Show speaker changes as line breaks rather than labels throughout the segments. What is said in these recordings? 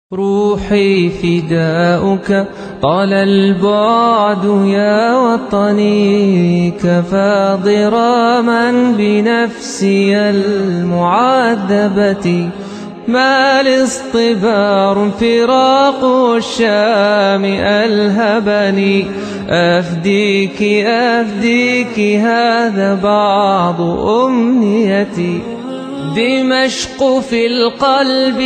روحي فداؤك طال البعد يا وطني، كفى ضراما بنفسي المعذبة. ما لي اصطبار فراق الشام ألهبني، أفديك أفديك هذا بعض أمنيتي. دمشق في القلب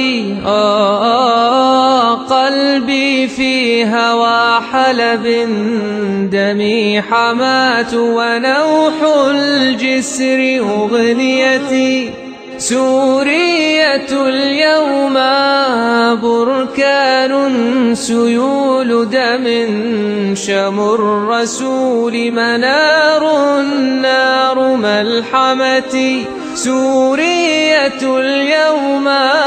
قلبي في هوى حلب، دمي حماة ونوح الجسر أغنيتي. سورية اليوم بركان سيول دم، شم الرسول منار النار ملحمتي. سورية اليوم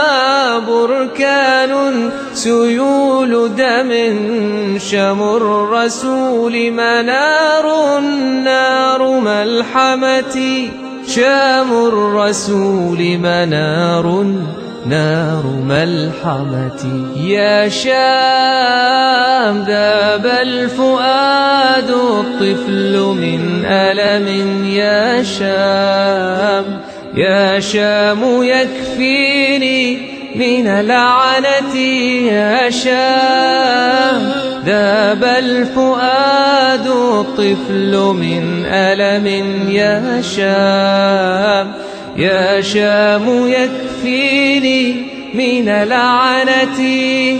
بركان سيول دم، شم الرسول منار النار ملحمتي. شام الرسول منار نار ملحمتي. يا شام ذاب الفؤاد الطفل من ألم، يا شام يا شام يكفيني من لعنتي. يا شام ذاب الفؤاد الطفل من ألم، يا شام يا شام يكفيني من لعنتي.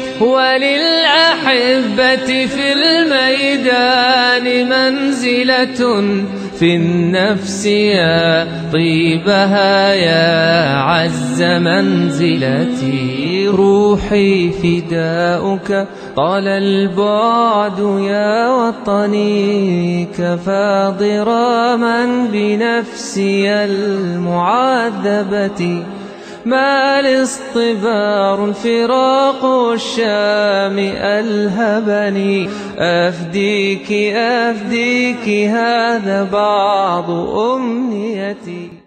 وللأحبة في الميدان منزلة في النفس يا طيبها يا عز منزلتي. روحي فداؤك طال البعد يا وطني، كفى ضراما بنفسي المعذبة. ما لي اصطبار فراق الشام ألهبني، أفديك أفديك هذا بعض أمنيتي.